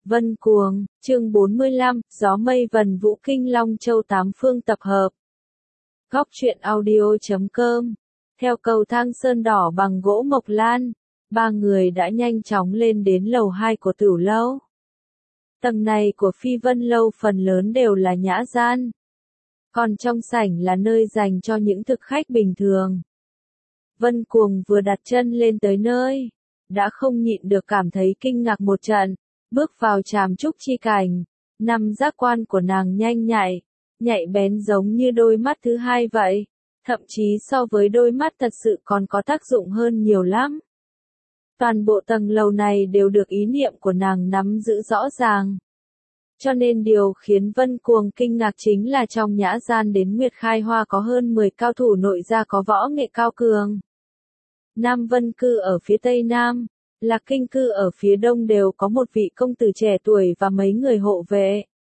Vân Cuồng, chương 45, Gió mây vần vũ kinh Long Châu tám phương tập hợp. Góc truyện audio.com. Theo cầu thang sơn đỏ bằng gỗ mộc lan, ba người đã nhanh chóng lên đến lầu 2 của Tửu lâu. Tầng này của Phi Vân lâu phần lớn đều là nhã gian. Còn trong sảnh là nơi dành cho những thực khách bình thường. Vân Cuồng vừa đặt chân lên tới nơi, đã không nhịn được cảm thấy kinh ngạc một trận. Bước vào tràm trúc chi cảnh, năm giác quan của nàng nhanh nhạy bén giống như đôi mắt thứ hai vậy, thậm chí so với đôi mắt thật sự còn có tác dụng hơn nhiều lắm. Toàn bộ tầng lầu này đều được ý niệm của nàng nắm giữ rõ ràng. Cho nên điều khiến Vân Cuồng kinh ngạc chính là trong nhã gian đến Nguyệt Khai Hoa có hơn 10 cao thủ nội gia có võ nghệ cao cường. Nam Vân Cư ở phía tây nam, Lạc Kinh Cư ở phía đông đều có một vị công tử trẻ tuổi và mấy người hộ vệ.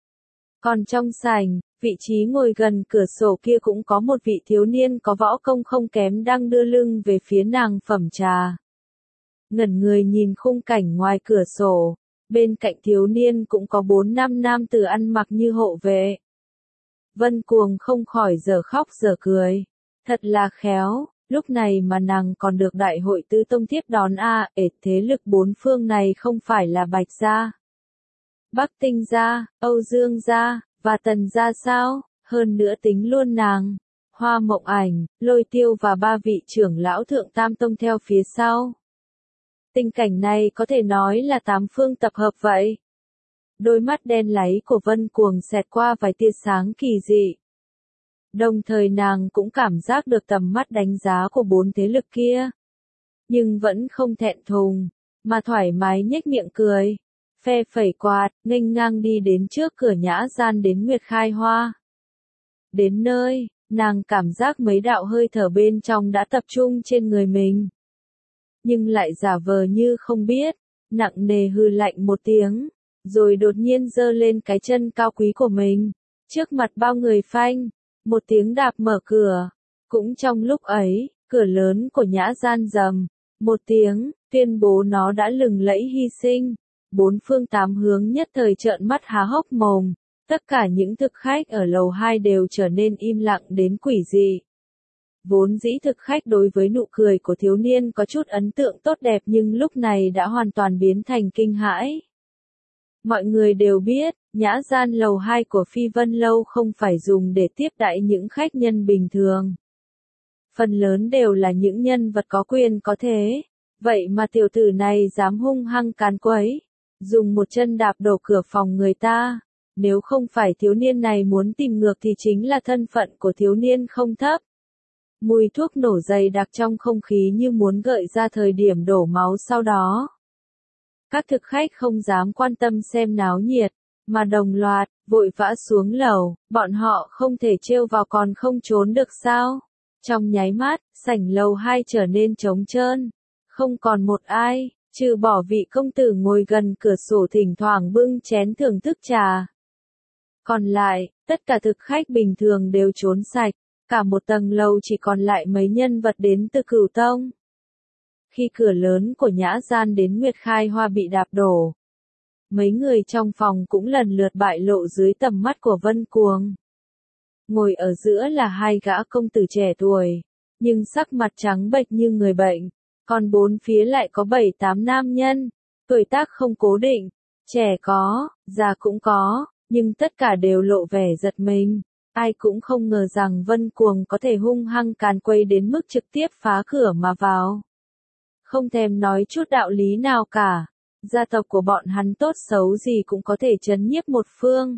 Còn trong sảnh, vị trí ngồi gần cửa sổ kia cũng có một vị thiếu niên có võ công không kém đang đưa lưng về phía nàng phẩm trà. Ngẩn người nhìn khung cảnh ngoài cửa sổ, bên cạnh thiếu niên cũng có 4-5 nam tử ăn mặc như hộ vệ. Vân Cuồng không khỏi giờ khóc giờ cười. Thật là khéo. Lúc này mà nàng còn được đại hội tứ tông tiếp đón thế lực bốn phương này không phải là Bạch gia, Bắc Tinh gia, Âu Dương gia, và Tần gia sao, hơn nữa tính luôn nàng, Hoa Mộng Ảnh, Lôi Tiêu và ba vị trưởng lão thượng tam tông theo phía sau. Tình cảnh này có thể nói là tám phương tập hợp vậy. Đôi mắt đen láy của Vân Cuồng xẹt qua vài tia sáng kỳ dị. Đồng thời nàng cũng cảm giác được tầm mắt đánh giá của bốn thế lực kia. Nhưng vẫn không thẹn thùng, mà thoải mái nhếch miệng cười. Phe phẩy quạt, nghênh ngang đi đến trước cửa nhã gian đến Nguyệt Khai Hoa. Đến nơi, nàng cảm giác mấy đạo hơi thở bên trong đã tập trung trên người mình. Nhưng lại giả vờ như không biết, nặng nề hừ lạnh một tiếng, rồi đột nhiên giơ lên cái chân cao quý của mình, trước mặt bao người phanh. Một tiếng đạp mở cửa. Cũng trong lúc ấy, cửa lớn của nhã gian rầm một tiếng, tuyên bố nó đã lừng lẫy hy sinh. Bốn phương tám hướng nhất thời trợn mắt há hốc mồm. Tất cả những thực khách ở lầu 2 đều trở nên im lặng đến quỷ dị. Vốn dĩ thực khách đối với nụ cười của thiếu niên có chút ấn tượng tốt đẹp nhưng lúc này đã hoàn toàn biến thành kinh hãi. Mọi người đều biết, nhã gian lầu 2 của Phi Vân lâu không phải dùng để tiếp đãi những khách nhân bình thường. Phần lớn đều là những nhân vật có quyền có thế. Vậy mà tiểu tử này dám hung hăng càn quấy, dùng một chân đạp đổ cửa phòng người ta. Nếu không phải thiếu niên này muốn tìm ngược thì chính là thân phận của thiếu niên không thấp. Mùi thuốc nổ dày đặc trong không khí như muốn gợi ra thời điểm đổ máu sau đó. Các thực khách không dám quan tâm xem náo nhiệt, mà đồng loạt, vội vã xuống lầu, bọn họ không thể trêu vào còn không trốn được sao. Trong nháy mắt, sảnh lầu 2 trở nên trống trơn, không còn một ai, trừ bỏ vị công tử ngồi gần cửa sổ thỉnh thoảng bưng chén thưởng thức trà. Còn lại, tất cả thực khách bình thường đều trốn sạch, cả một tầng lầu chỉ còn lại mấy nhân vật đến từ Cửu Tông. Khi cửa lớn của nhã gian đến Nguyệt Khai Hoa bị đạp đổ, mấy người trong phòng cũng lần lượt bại lộ dưới tầm mắt của Vân Cuồng. Ngồi ở giữa là hai gã công tử trẻ tuổi, nhưng sắc mặt trắng bệch như người bệnh, còn bốn phía lại có 7-8 nam nhân, tuổi tác không cố định, trẻ có, già cũng có, nhưng tất cả đều lộ vẻ giật mình. Ai cũng không ngờ rằng Vân Cuồng có thể hung hăng càn quấy đến mức trực tiếp phá cửa mà vào. Không thèm nói chút đạo lý nào cả, gia tộc của bọn hắn tốt xấu gì cũng có thể trấn nhiếp một phương.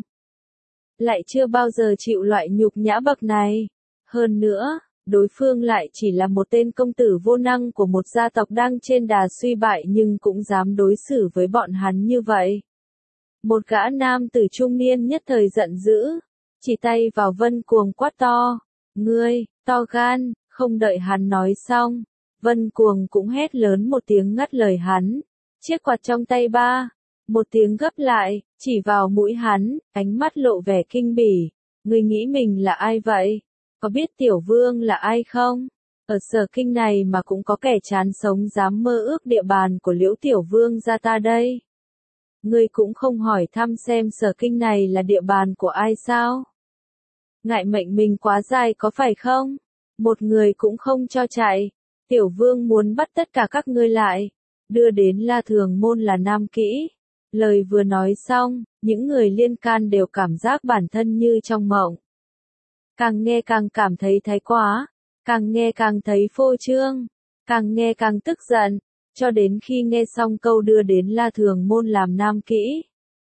Lại chưa bao giờ chịu loại nhục nhã bậc này. Hơn nữa, đối phương lại chỉ là một tên công tử vô năng của một gia tộc đang trên đà suy bại nhưng cũng dám đối xử với bọn hắn như vậy. Một gã nam tử trung niên nhất thời giận dữ, chỉ tay vào Vân Cuồng quát to, ngươi, to gan, không đợi hắn nói xong. Vân Cuồng cũng hét lớn một tiếng ngắt lời hắn, chiếc quạt trong tay một tiếng gấp lại, chỉ vào mũi hắn, ánh mắt lộ vẻ kinh bỉ, ngươi nghĩ mình là ai vậy? Có biết tiểu vương là ai không? Ở Sở Kinh này mà cũng có kẻ chán sống dám mơ ước địa bàn của Liễu tiểu vương gia ta đây. Ngươi cũng không hỏi thăm xem Sở Kinh này là địa bàn của ai sao? Ngại mệnh mình quá dài có phải không? Một người cũng không cho chạy. Tiểu vương muốn bắt tất cả các ngươi lại, đưa đến La Thường Môn là Nam Kỹ. Lời vừa nói xong, những người liên can đều cảm giác bản thân như trong mộng. Càng nghe càng cảm thấy thái quá, càng nghe càng thấy phô trương, càng nghe càng tức giận, cho đến khi nghe xong câu đưa đến La Thường Môn làm Nam Kỹ.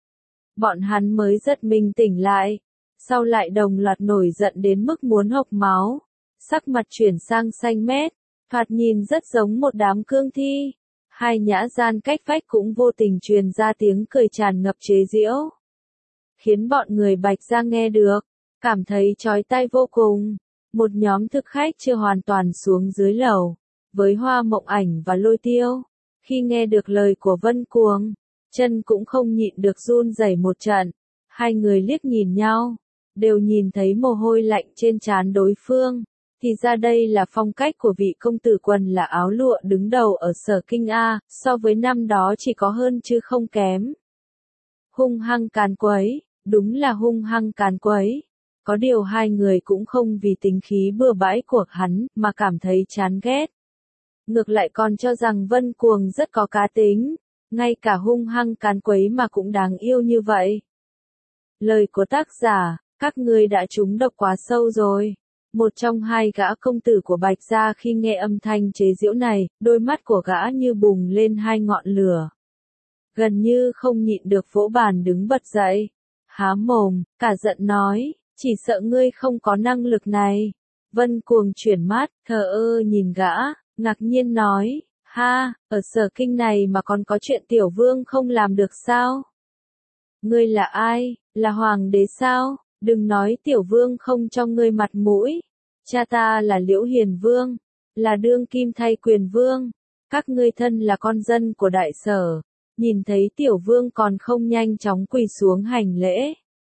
Bọn hắn mới giật mình tỉnh lại, sau lại đồng loạt nổi giận đến mức muốn hộc máu, sắc mặt chuyển sang xanh mét, thoạt nhìn rất giống một đám cương thi. Hai nhã gian cách vách cũng vô tình truyền ra tiếng cười tràn ngập chế giễu, khiến bọn người Bạch Gia nghe được, cảm thấy chói tai vô cùng. Một nhóm thực khách chưa hoàn toàn xuống dưới lầu, với Hoa Mộng Ảnh và Lôi Tiêu, khi nghe được lời của Vân Cuồng, chân cũng không nhịn được run rẩy một trận. Hai người liếc nhìn nhau, đều nhìn thấy mồ hôi lạnh trên trán đối phương. Thì ra đây là phong cách của vị công tử quần là áo lụa đứng đầu ở Sở Kinh A, so với năm đó chỉ có hơn chứ không kém. Hung hăng càn quấy, đúng là hung hăng càn quấy. Có điều hai người cũng không vì tính khí bừa bãi của hắn mà cảm thấy chán ghét. Ngược lại còn cho rằng Vân Cuồng rất có cá tính, ngay cả hung hăng càn quấy mà cũng đáng yêu như vậy. Lời của tác giả, các ngươi đã trúng độc quá sâu rồi. Một trong hai gã công tử của Bạch Gia khi nghe âm thanh chế giễu này, đôi mắt của gã như bùng lên hai ngọn lửa. Gần như không nhịn được vỗ bàn đứng bật dậy. Há mồm, cả giận nói, chỉ sợ ngươi không có năng lực này. Vân Cuồng chuyển mắt, thờ ơ nhìn gã, ngạc nhiên nói, ha, ở Sở Kinh này mà còn có chuyện tiểu vương không làm được sao? Ngươi là ai, là hoàng đế sao? Đừng nói tiểu vương không cho ngươi mặt mũi. Cha ta là Liễu Hiền Vương, là đương kim thay quyền vương. Các ngươi thân là con dân của đại sở, nhìn thấy tiểu vương còn không nhanh chóng quỳ xuống hành lễ.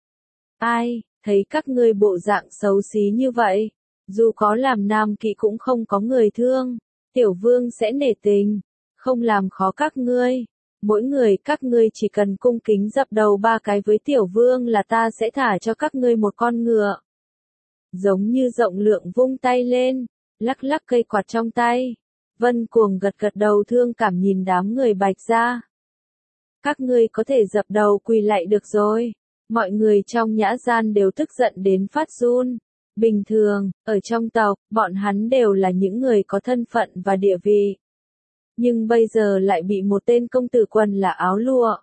Ai, thấy các ngươi bộ dạng xấu xí như vậy, dù có làm nam kỵ cũng không có người thương, tiểu vương sẽ nể tình, không làm khó các ngươi. Mỗi người các ngươi chỉ cần cung kính dập đầu 3 cái với tiểu vương là ta sẽ thả cho các ngươi một con ngựa. Giống như rộng lượng vung tay lên, lắc lắc cây quạt trong tay. Vân Cuồng gật gật đầu thương cảm nhìn đám người Bạch Gia. Các ngươi có thể dập đầu quỳ lạy được rồi. Mọi người trong nhã gian đều tức giận đến phát run. Bình thường, ở trong tộc, bọn hắn đều là những người có thân phận và địa vị. Nhưng bây giờ lại bị một tên công tử quần là áo lụa.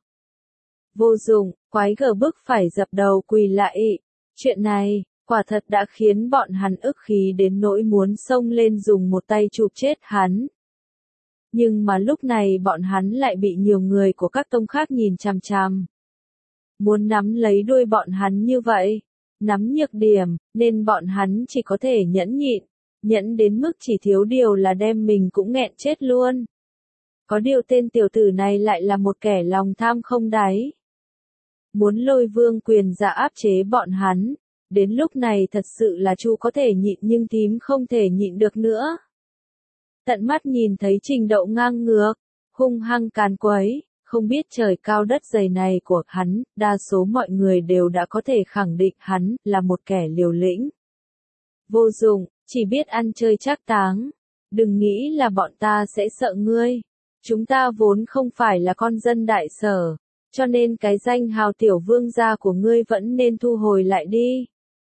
Vô dụng, quái gở bức phải dập đầu quỳ lạy. Chuyện này, quả thật đã khiến bọn hắn ức khí đến nỗi muốn xông lên dùng một tay chụp chết hắn. Nhưng mà lúc này bọn hắn lại bị nhiều người của các tông khác nhìn chằm chằm. Muốn nắm lấy đuôi bọn hắn như vậy, nắm nhược điểm, nên bọn hắn chỉ có thể nhẫn nhịn, nhẫn đến mức chỉ thiếu điều là đem mình cũng nghẹn chết luôn. Có điều tên tiểu tử này lại là một kẻ lòng tham không đáy. Muốn lôi vương quyền ra áp chế bọn hắn, đến lúc này thật sự là Chu có thể nhịn nhưng thím không thể nhịn được nữa. Tận mắt nhìn thấy trình độ ngang ngược, hung hăng càn quấy, không biết trời cao đất dày này của hắn, đa số mọi người đều đã có thể khẳng định hắn là một kẻ liều lĩnh. Vô dụng, chỉ biết ăn chơi trác táng. Đừng nghĩ là bọn ta sẽ sợ ngươi. Chúng ta vốn không phải là con dân đại sở, cho nên cái danh hào tiểu vương gia của ngươi vẫn nên thu hồi lại đi.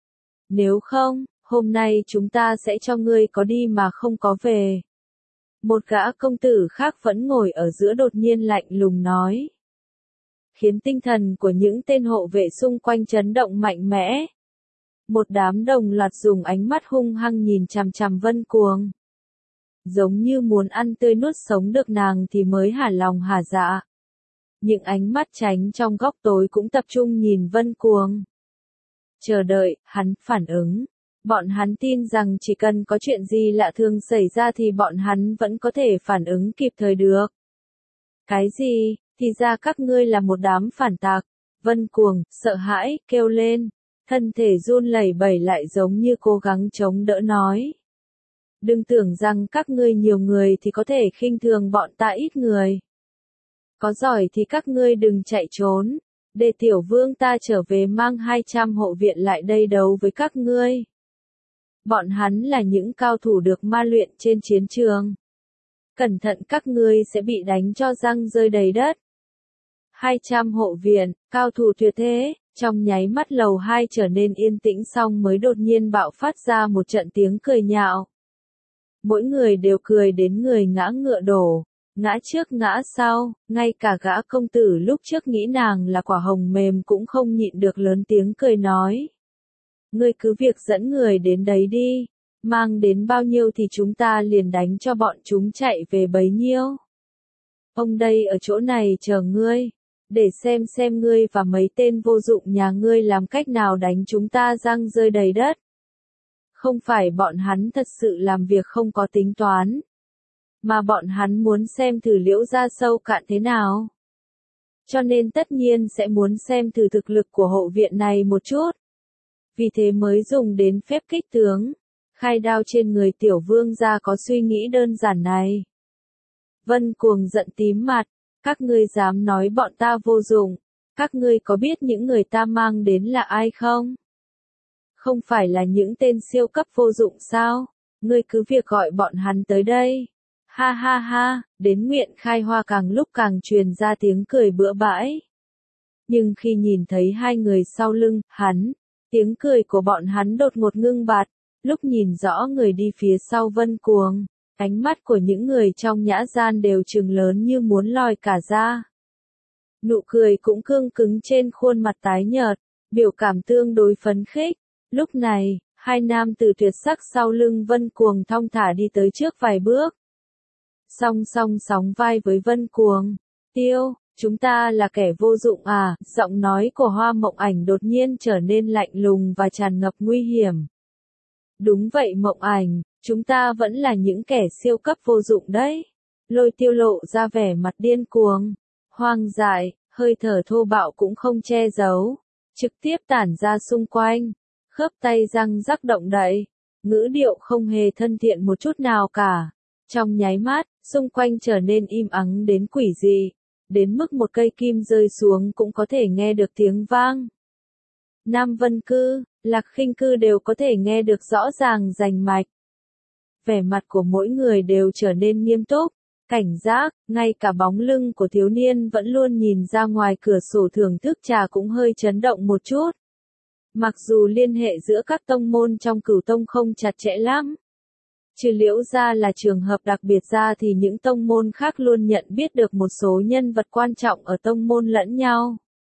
Nếu không, hôm nay chúng ta sẽ cho ngươi có đi mà không có về. Một gã công tử khác vẫn ngồi ở giữa đột nhiên lạnh lùng nói. Khiến tinh thần của những tên hộ vệ xung quanh chấn động mạnh mẽ. Một đám đồng loạt dùng ánh mắt hung hăng nhìn chằm chằm Vân Cuồng. Giống như muốn ăn tươi nuốt sống được nàng thì mới hả lòng hả dạ. Những ánh mắt tránh trong góc tối cũng tập trung nhìn Vân Cuồng. Chờ đợi, hắn phản ứng. Bọn hắn tin rằng chỉ cần có chuyện gì lạ thường xảy ra thì bọn hắn vẫn có thể phản ứng kịp thời được. Cái gì, thì ra các ngươi là một đám phản tặc. Vân Cuồng, sợ hãi, kêu lên. Thân thể run lẩy bẩy lại giống như cố gắng chống đỡ nói. Đừng tưởng rằng các ngươi nhiều người thì có thể khinh thường bọn ta ít người. Có giỏi thì các ngươi đừng chạy trốn, để tiểu vương ta trở về mang 200 hộ viện lại đây đấu với các ngươi. Bọn hắn là những cao thủ được ma luyện trên chiến trường. Cẩn thận các ngươi sẽ bị đánh cho răng rơi đầy đất. 200 hộ viện, cao thủ tuyệt thế, trong nháy mắt lầu 2 trở nên yên tĩnh xong mới đột nhiên bạo phát ra một trận tiếng cười nhạo. Mỗi người đều cười đến người ngã ngựa đổ, ngã trước ngã sau, ngay cả gã công tử lúc trước nghĩ nàng là quả hồng mềm cũng không nhịn được lớn tiếng cười nói. Ngươi cứ việc dẫn người đến đấy đi, mang đến bao nhiêu thì chúng ta liền đánh cho bọn chúng chạy về bấy nhiêu. Ông đây ở chỗ này chờ ngươi, để xem ngươi và mấy tên vô dụng nhà ngươi làm cách nào đánh chúng ta răng rơi đầy đất. Không phải bọn hắn thật sự làm việc không có tính toán, mà bọn hắn muốn xem thử Liễu gia sâu cạn thế nào. Cho nên tất nhiên sẽ muốn xem thử thực lực của hộ viện này một chút. Vì thế mới dùng đến phép kích tướng, khai đao trên người tiểu vương gia có suy nghĩ đơn giản này. Vân Cuồng giận tím mặt, các ngươi dám nói bọn ta vô dụng, các ngươi có biết những người ta mang đến là ai không? Không phải là những tên siêu cấp vô dụng sao? Ngươi cứ việc gọi bọn hắn tới đây. Ha ha ha, đến Nguyện Khai Hoa càng lúc càng truyền ra tiếng cười bừa bãi. Nhưng khi nhìn thấy hai người sau lưng, hắn, tiếng cười của bọn hắn đột ngột ngưng bặt, lúc nhìn rõ người đi phía sau Vân Cuồng, ánh mắt của những người trong nhã gian đều trừng lớn như muốn lòi cả ra. Nụ cười cũng cương cứng trên khuôn mặt tái nhợt, biểu cảm tương đối phấn khích. Lúc này, hai nam tử tuyệt sắc sau lưng Vân Cuồng thong thả đi tới trước vài bước. Song song sóng vai với Vân Cuồng. Tiêu, chúng ta là kẻ vô dụng à? Giọng nói của Hoa Mộng Ảnh đột nhiên trở nên lạnh lùng và tràn ngập nguy hiểm. Đúng vậy Mộng Ảnh, chúng ta vẫn là những kẻ siêu cấp vô dụng đấy. Lôi Tiêu lộ ra vẻ mặt điên cuồng, hoang dại, hơi thở thô bạo cũng không che giấu, trực tiếp tản ra xung quanh, khớp tay răng rắc động đậy, ngữ điệu không hề thân thiện một chút nào cả. Trong nháy mắt, xung quanh trở nên im ắng đến quỷ dị, đến mức một cây kim rơi xuống cũng có thể nghe được tiếng vang. Nam Vân Cư, Lạc Khinh Cư đều có thể nghe được rõ ràng rành mạch. Vẻ mặt của mỗi người đều trở nên nghiêm túc, cảnh giác, ngay cả bóng lưng của thiếu niên vẫn luôn nhìn ra ngoài cửa sổ thưởng thức trà cũng hơi chấn động một chút. Mặc dù liên hệ giữa các tông môn trong Cửu Tông không chặt chẽ lắm, trừ Liễu gia là trường hợp đặc biệt ra thì những tông môn khác luôn nhận biết được một số nhân vật quan trọng ở tông môn lẫn nhau.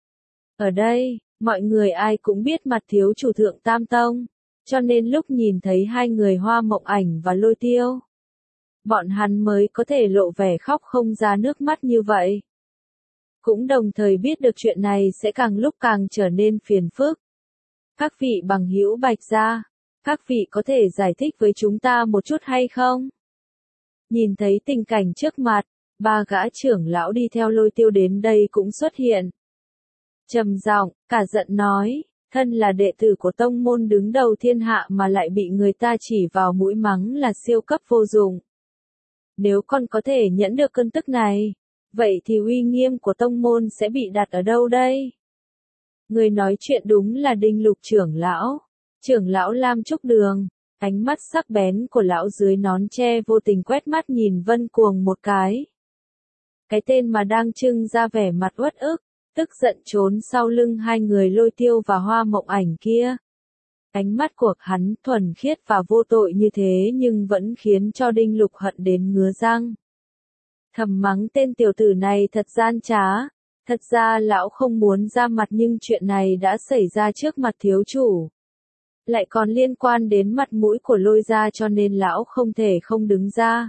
Ở đây, mọi người ai cũng biết mặt thiếu chủ thượng Tam Tông, cho nên lúc nhìn thấy hai người Hoa Mộng Ảnh và Lôi Tiêu, bọn hắn mới có thể lộ vẻ khóc không ra nước mắt như vậy. Cũng đồng thời biết được chuyện này sẽ càng lúc càng trở nên phiền phức. Các vị bằng hữu Bạch gia, các vị có thể giải thích với chúng ta một chút hay không? Nhìn thấy tình cảnh trước mặt, ba gã trưởng lão đi theo Lôi Tiêu đến đây cũng xuất hiện. Trầm giọng, cả giận nói, thân là đệ tử của tông môn đứng đầu thiên hạ mà lại bị người ta chỉ vào mũi mắng là siêu cấp vô dụng. Nếu con có thể nhẫn được cơn tức này, vậy thì uy nghiêm của tông môn sẽ bị đặt ở đâu đây? Người nói chuyện đúng là Đinh Lục trưởng lão Lam Trúc Đường, ánh mắt sắc bén của lão dưới nón tre vô tình quét mắt nhìn Vân Cuồng một cái. Cái tên mà đang trưng ra vẻ mặt uất ức, tức giận trốn sau lưng hai người Lôi Tiêu và Hoa Mộng Ảnh kia. Ánh mắt của hắn thuần khiết và vô tội như thế nhưng vẫn khiến cho Đinh Lục hận đến ngứa răng. Thầm mắng tên tiểu tử này thật gian trá. Thật ra lão không muốn ra mặt nhưng chuyện này đã xảy ra trước mặt thiếu chủ. Lại còn liên quan đến mặt mũi của Lôi gia cho nên lão không thể không đứng ra.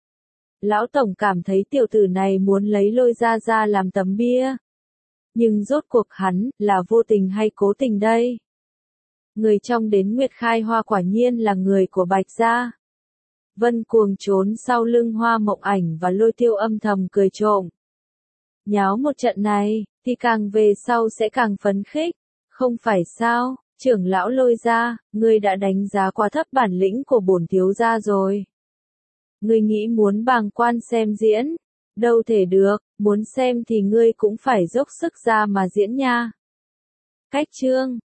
Lão tổng cảm thấy tiểu tử này muốn lấy Lôi gia ra làm tấm bia. Nhưng rốt cuộc hắn là vô tình hay cố tình đây? Người trong đến Nguyệt Khai Hoa quả nhiên là người của Bạch gia. Vân Cuồng trốn sau lưng Hoa Mộng Ảnh và Lôi Tiêu âm thầm cười trộm. Nháo một trận này, thì càng về sau sẽ càng phấn khích, không phải sao? Trưởng lão Lôi gia, ngươi đã đánh giá quá thấp bản lĩnh của bổn thiếu gia rồi. Ngươi nghĩ muốn bàng quan xem diễn, Đâu thể được, muốn xem thì ngươi cũng phải dốc sức ra mà diễn nha. Cách chương